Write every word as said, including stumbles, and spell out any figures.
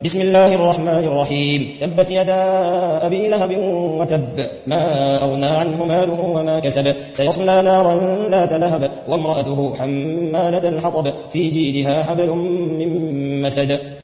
بسم الله الرحمن الرحيم تبت يدا أبي لهب وتب ما أغنى عنه ماله وما كسب سيصلى نارا ذات لهب وامرأته حمالة الحطب في جيدها حبل من مسد